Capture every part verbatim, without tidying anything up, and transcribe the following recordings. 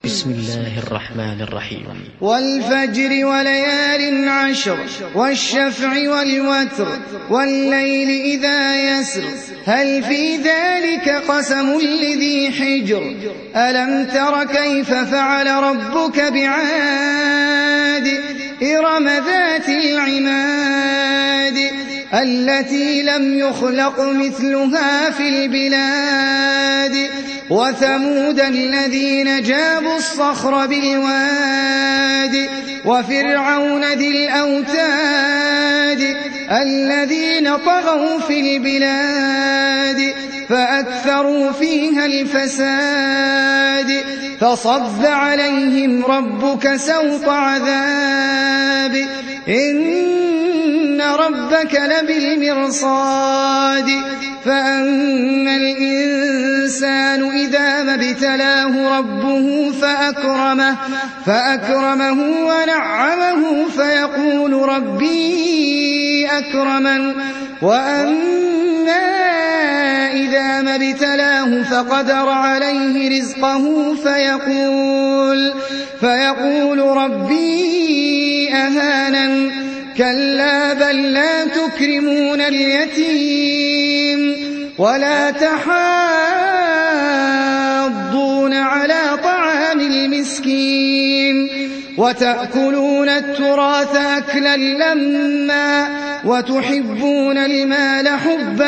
بسم الله الرحمن الرحيم. والفجر وليال عشر والشفع والوتر والليل إذا يسر هل في ذلك قسم لذي حجر ألم تر كيف فعل ربك بعاد إرم ذات العماد التي لم يخلق مثلها في البلاد وثمود الذين جابوا الصخر بالواد وفرعون ذي الأوتاد الذين طغوا في البلاد فأكثروا فيها الفساد فصب عليهم ربك سوط عذاب إن ربك لبالمرصاد فأما الإنسان إذا ما ابتلاه ربه فأكرمه, فأكرمه ونعمه فيقول ربي أكرمن وأما إذا ما ابتلاه فقدر عليه رزقه فيقول, فيقول ربي أهانن كلا بل لا تكرمون اليتيم ولا تحاضون على طعام المسكين وتأكلون التراث أكلا لما وتحبون المال حبا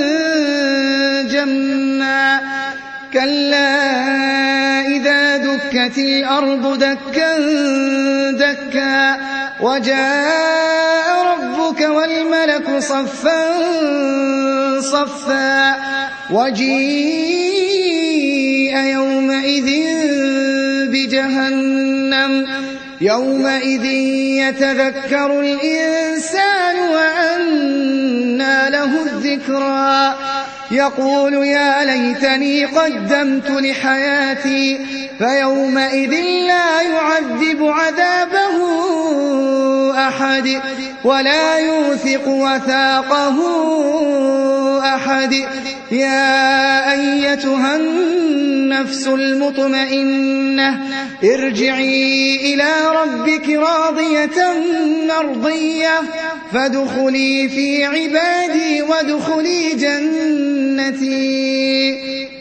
جما كلا إذا دكت الأرض دكا دكا وجاء ربك والملك صفا صفا وجيء يومئذ بجهنم يومئذ يتذكر الإنسان وأنى له الذكرى يقول يا ليتني قدمت لحياتي فيومئذ لا يعذب عذابه أحد ولا يوثق وثاقه أحد يا أيتها النفس المطمئنة ارجعي إلى ربك راضية مرضية فادخلي في عبادي وادخلي جنتي.